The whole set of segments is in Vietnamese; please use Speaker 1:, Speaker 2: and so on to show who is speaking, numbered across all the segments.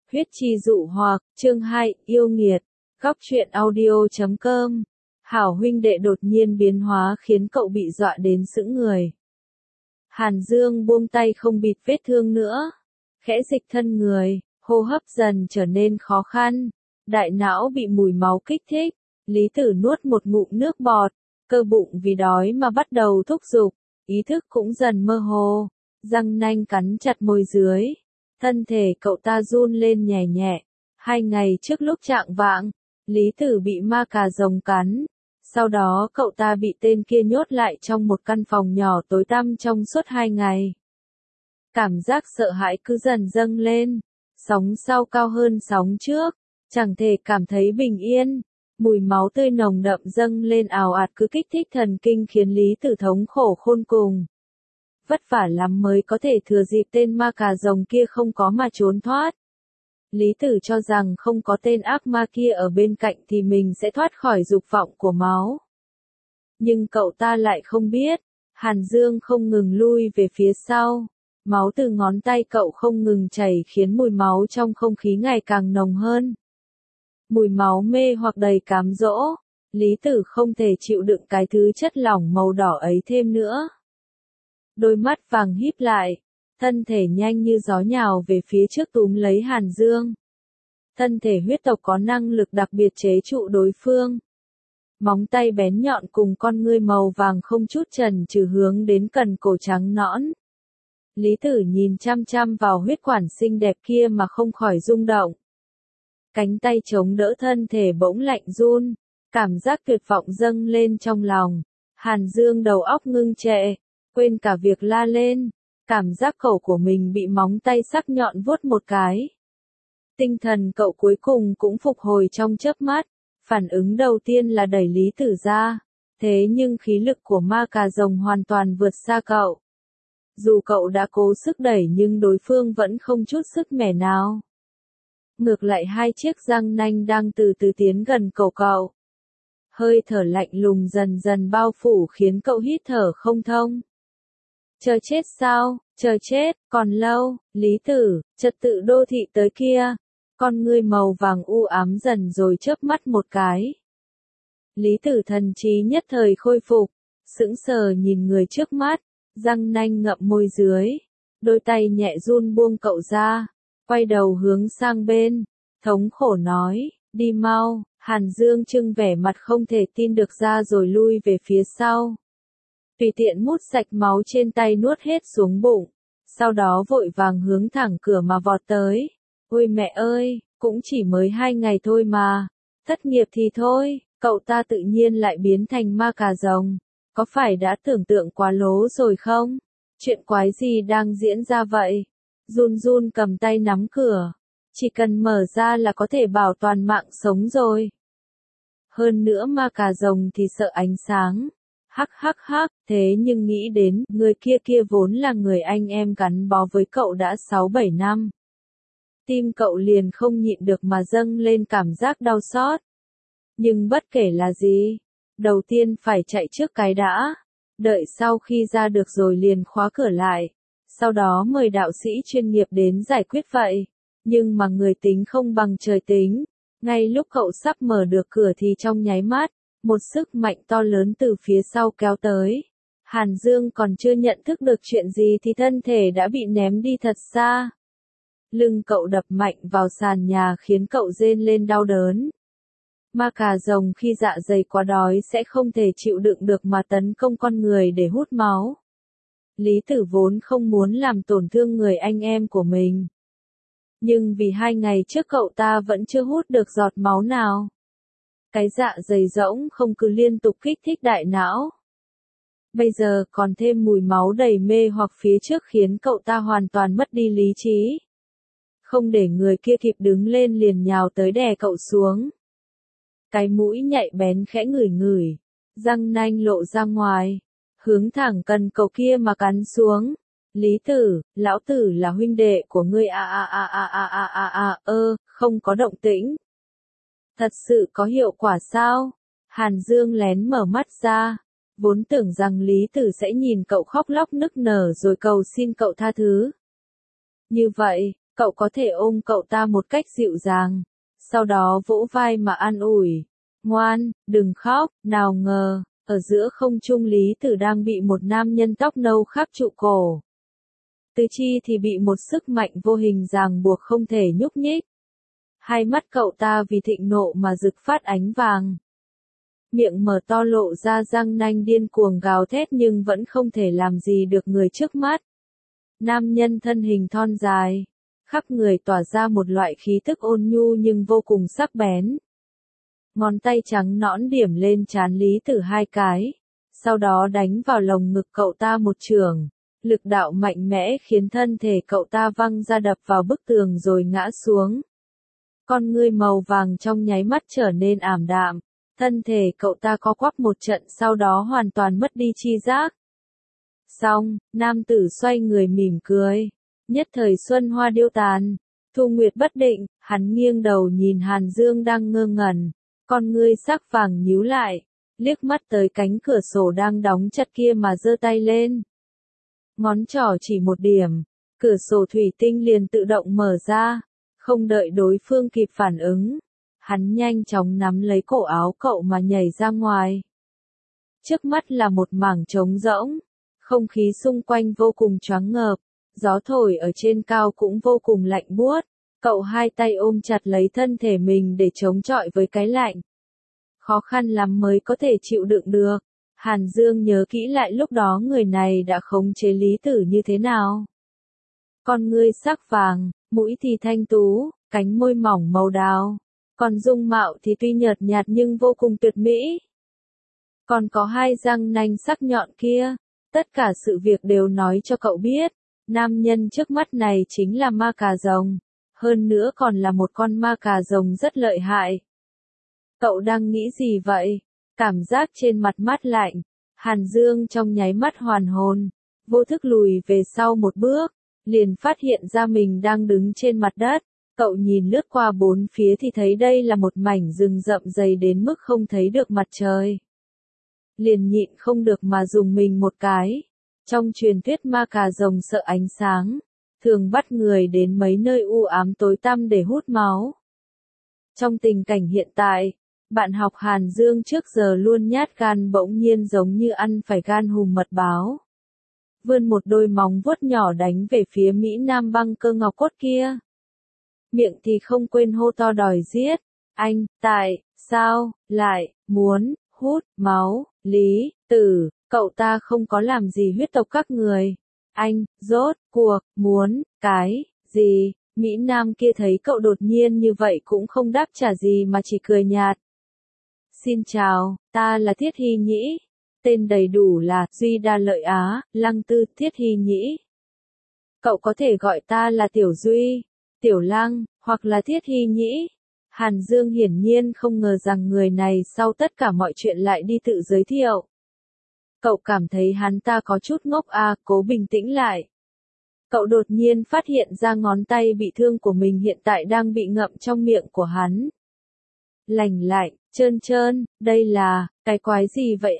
Speaker 1: Huyết chi dụ hoặc, chương 2, yêu nghiệt, góc truyện audio.com. Hảo huynh đệ đột nhiên biến hóa khiến cậu bị dọa đến sững người. Hàn Dương buông tay không bịt vết thương nữa, khẽ dịch thân người, hô hấp dần trở nên khó khăn, đại não bị mùi máu kích thích, Lý Tử nuốt một ngụm nước bọt, cơ bụng vì đói mà bắt đầu thúc giục, ý thức cũng dần mơ hồ, răng nanh cắn chặt môi dưới. Thân thể cậu ta run lên nhẹ nhẹ. 2 ngày trước lúc chạng vạng, Lý Tử bị ma cà rồng cắn. Sau đó cậu ta bị tên kia nhốt lại trong một căn phòng nhỏ tối tăm trong suốt 2 ngày. Cảm giác sợ hãi cứ dần dâng lên. Sóng sau cao hơn sóng trước. Chẳng thể cảm thấy bình yên. Mùi máu tươi nồng đậm dâng lên ào ạt cứ kích thích thần kinh khiến Lý Tử thống khổ khôn cùng. Vất vả lắm mới có thể thừa dịp tên ma cà rồng kia không có mà trốn thoát. Lý Tử cho rằng không có tên ác ma kia ở bên cạnh thì mình sẽ thoát khỏi dục vọng của máu. Nhưng cậu ta lại không biết, Hàn Dương không ngừng lui về phía sau. Máu từ ngón tay cậu không ngừng chảy khiến mùi máu trong không khí ngày càng nồng hơn. Mùi máu mê hoặc đầy cám dỗ, Lý Tử không thể chịu đựng cái thứ chất lỏng màu đỏ ấy thêm nữa. Đôi mắt vàng híp lại, thân thể nhanh như gió nhào về phía trước túm lấy Hàn Dương. Thân thể huyết tộc có năng lực đặc biệt chế trụ đối phương. Móng tay bén nhọn cùng con ngươi màu vàng không chút chần chừ hướng đến cần cổ trắng nõn. Lý Tử nhìn chăm chăm vào huyết quản xinh đẹp kia mà không khỏi rung động. Cánh tay chống đỡ thân thể bỗng lạnh run, cảm giác tuyệt vọng dâng lên trong lòng. Hàn Dương đầu óc ngưng trệ, quên cả việc la lên, cảm giác cổ của mình bị móng tay sắc nhọn vuốt một cái. Tinh thần cậu cuối cùng cũng phục hồi trong chớp mắt, phản ứng đầu tiên là đẩy Lý Tử ra, thế nhưng khí lực của ma cà rồng hoàn toàn vượt xa cậu. Dù cậu đã cố sức đẩy nhưng đối phương vẫn không chút sức mẻ nào. Ngược lại 2 chiếc răng nanh đang từ từ tiến gần cổ cậu. Hơi thở lạnh lùng dần dần bao phủ khiến cậu hít thở không thông. Chờ chết sao, chờ chết, còn lâu, Lý Tử, trật tự đô thị tới kia. Con ngươi màu vàng u ám dần rồi chớp mắt một cái. Lý Tử thần trí nhất thời khôi phục, sững sờ nhìn người trước mắt, răng nanh ngậm môi dưới, đôi tay nhẹ run buông cậu ra, quay đầu hướng sang bên, thống khổ nói, đi mau. Hàn Dương trưng vẻ mặt không thể tin được ra rồi lui về phía sau. Tùy tiện mút sạch máu trên tay nuốt hết xuống bụng, sau đó vội vàng hướng thẳng cửa mà vọt tới. Ôi mẹ ơi, cũng chỉ mới 2 ngày thôi mà, thất nghiệp thì thôi, cậu ta tự nhiên lại biến thành ma cà rồng, có phải đã tưởng tượng quá lố rồi không? Chuyện quái gì đang diễn ra vậy? Run run cầm tay nắm cửa, chỉ cần mở ra là có thể bảo toàn mạng sống rồi. Hơn nữa ma cà rồng thì sợ ánh sáng. Hắc hắc hắc, thế nhưng nghĩ đến, người kia vốn là người anh em gắn bó với cậu đã 6-7 năm. Tim cậu liền không nhịn được mà dâng lên cảm giác đau xót. Nhưng bất kể là gì, đầu tiên phải chạy trước cái đã. Đợi sau khi ra được rồi liền khóa cửa lại. Sau đó mời đạo sĩ chuyên nghiệp đến giải quyết vậy. Nhưng mà người tính không bằng trời tính. Ngay lúc cậu sắp mở được cửa thì trong nháy mắt, một sức mạnh to lớn từ phía sau kéo tới. Hàn Dương còn chưa nhận thức được chuyện gì thì thân thể đã bị ném đi thật xa. Lưng cậu đập mạnh vào sàn nhà khiến cậu rên lên đau đớn. Ma cà rồng khi dạ dày quá đói sẽ không thể chịu đựng được mà tấn công con người để hút máu. Lý Tử vốn không muốn làm tổn thương người anh em của mình. Nhưng vì 2 ngày trước cậu ta vẫn chưa hút được giọt máu nào. Cái dạ dày rỗng không cứ liên tục kích thích đại não. Bây giờ còn thêm mùi máu đầy mê hoặc phía trước khiến cậu ta hoàn toàn mất đi lý trí. Không để người kia kịp đứng lên liền nhào tới đè cậu xuống. Cái mũi nhạy bén khẽ ngửi ngửi, răng nanh lộ ra ngoài, hướng thẳng cần cậu kia mà cắn xuống. Lý Tử, lão tử là huynh đệ của ngươi không có động tĩnh. Thật sự có hiệu quả sao? Hàn Dương lén mở mắt ra, vốn tưởng rằng Lý Tử sẽ nhìn cậu khóc lóc nức nở rồi cầu xin cậu tha thứ. Như vậy, Cậu có thể ôm cậu ta một cách dịu dàng, sau đó vỗ vai mà an ủi. Ngoan, đừng khóc, nào ngờ, ở giữa không trung Lý Tử đang bị một nam nhân tóc nâu khắc trụ cổ. Tứ chi thì bị một sức mạnh vô hình ràng buộc không thể nhúc nhích. Hai mắt cậu ta vì thịnh nộ mà rực phát ánh vàng. Miệng mở to lộ ra răng nanh điên cuồng gào thét nhưng vẫn không thể làm gì được người trước mắt. Nam nhân thân hình thon dài, khắp người tỏa ra một loại khí tức ôn nhu nhưng vô cùng sắc bén. Ngón tay trắng nõn điểm lên trán Lý Tử hai cái, sau đó đánh vào lồng ngực cậu ta một chưởng. Lực đạo mạnh mẽ khiến thân thể cậu ta văng ra đập vào bức tường rồi ngã xuống. Con ngươi màu vàng trong nháy mắt trở nên ảm đạm, thân thể cậu ta co quắp một trận sau đó hoàn toàn mất đi tri giác. Xong, nam tử xoay người mỉm cười. Nhất thời xuân hoa điêu tàn, thu nguyệt bất định, hắn nghiêng đầu nhìn Hàn Dương đang ngơ ngẩn, con ngươi sắc vàng nhíu lại, liếc mắt tới cánh cửa sổ đang đóng chặt kia mà giơ tay lên. Ngón trỏ chỉ một điểm, cửa sổ thủy tinh liền tự động mở ra, không đợi đối phương kịp phản ứng. Hắn nhanh chóng nắm lấy cổ áo cậu mà nhảy ra ngoài. Trước mắt là một mảng trống rỗng, không khí xung quanh vô cùng choáng ngợp, gió thổi ở trên cao cũng vô cùng lạnh buốt. Cậu hai tay ôm chặt lấy thân thể mình để chống chọi với cái lạnh. Khó khăn lắm mới có thể chịu đựng được. Hàn Dương nhớ kỹ lại lúc đó người này đã khống chế Lý Tử như thế nào. Con ngươi sắc vàng, mũi thì thanh tú, cánh môi mỏng màu đào. Còn dung mạo thì tuy nhợt nhạt nhưng vô cùng tuyệt mỹ. Còn có hai răng nanh sắc nhọn kia. Tất cả sự việc đều nói cho cậu biết, nam nhân trước mắt này chính là ma cà rồng. Hơn nữa còn là một con ma cà rồng rất lợi hại. Cậu đang nghĩ gì vậy? Cảm giác trên mặt mát lạnh. Hàn Dương trong nháy mắt hoàn hồn, vô thức lùi về sau một bước, liền phát hiện ra mình đang đứng trên mặt đất. Cậu nhìn lướt qua bốn phía thì thấy đây là một mảnh rừng rậm dày đến mức không thấy được mặt trời. Liền nhịn không được mà dùng mình một cái. Trong truyền thuyết ma cà rồng sợ ánh sáng, thường bắt người đến mấy nơi u ám tối tăm để hút máu. Trong tình cảnh hiện tại, bạn học Hàn Dương trước giờ luôn nhát gan bỗng nhiên giống như ăn phải gan hùm mật báo. Vươn một đôi móng vuốt nhỏ đánh về phía Mỹ Nam băng cơ ngọc cốt kia. Miệng thì không quên hô to đòi giết. Anh, tại sao lại muốn hút máu, Lý Tử, cậu ta không có làm gì huyết tộc các người. Anh, rốt cuộc, muốn, cái, gì? Mỹ Nam kia thấy cậu đột nhiên như vậy cũng không đáp trả gì mà chỉ cười nhạt. Xin chào, ta là Thiết Hy Nhĩ. Tên đầy đủ là Duy Đa Lợi Á, Lăng Tư Thiết Hy Nhĩ. Cậu có thể gọi ta là Tiểu Duy, Tiểu Lăng, hoặc là Thiết Hy Nhĩ. Hàn Dương hiển nhiên không ngờ rằng người này sau tất cả mọi chuyện lại đi tự giới thiệu. Cậu cảm thấy hắn ta có chút ngốc cố bình tĩnh lại. Cậu đột nhiên phát hiện ra ngón tay bị thương của mình hiện tại đang bị ngậm trong miệng của hắn. Lành lạnh, trơn trơn, đây là, cái quái gì vậy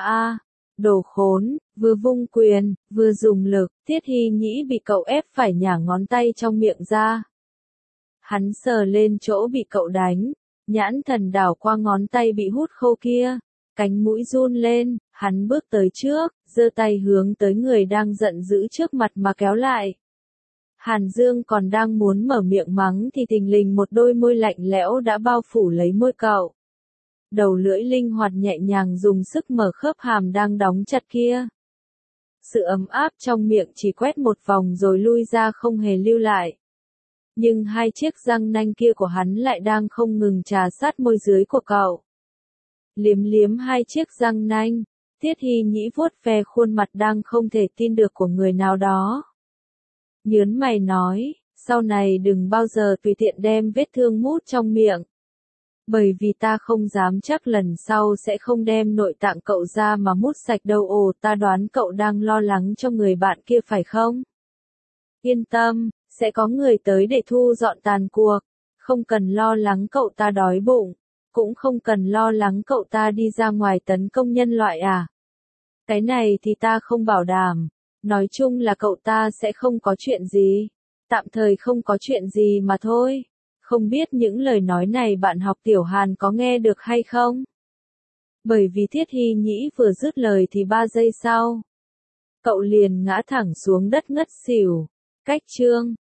Speaker 1: Đồ khốn, vừa vung quyền, vừa dùng lực, Thiết Hy Nhĩ bị cậu ép phải nhả ngón tay trong miệng ra. Hắn sờ lên chỗ bị cậu đánh, nhãn thần đảo qua ngón tay bị hút khô kia, cánh mũi run lên, hắn bước tới trước, giơ tay hướng tới người đang giận dữ trước mặt mà kéo lại. Hàn Dương còn đang muốn mở miệng mắng thì thình lình một đôi môi lạnh lẽo đã bao phủ lấy môi cậu. Đầu lưỡi linh hoạt nhẹ nhàng dùng sức mở khớp hàm đang đóng chặt kia. Sự ấm áp trong miệng chỉ quét một vòng rồi lui ra không hề lưu lại. Nhưng hai chiếc răng nanh kia của hắn lại đang không ngừng trà sát môi dưới của cậu. Liếm liếm hai chiếc răng nanh, Thiết Hy Nhĩ vuốt ve khuôn mặt đang không thể tin được của người nào đó. Nhớn mày nói, sau này đừng bao giờ tùy tiện đem vết thương mút trong miệng. Bởi vì ta không dám chắc lần sau sẽ không đem nội tạng cậu ra mà mút sạch đâu. Ta đoán cậu đang lo lắng cho người bạn kia phải không? Yên tâm, sẽ có người tới để thu dọn tàn cuộc. Không cần lo lắng cậu ta đói bụng. Cũng không cần lo lắng cậu ta đi ra ngoài tấn công nhân loại Cái này thì ta không bảo đảm. Nói chung là cậu ta sẽ không có chuyện gì. Tạm thời không có chuyện gì mà thôi. Không biết những lời nói này bạn học tiểu Hàn có nghe được hay không? Bởi vì Thiết Hy Nhĩ vừa dứt lời thì 3 giây sau, cậu liền ngã thẳng xuống đất ngất xỉu. Cách chương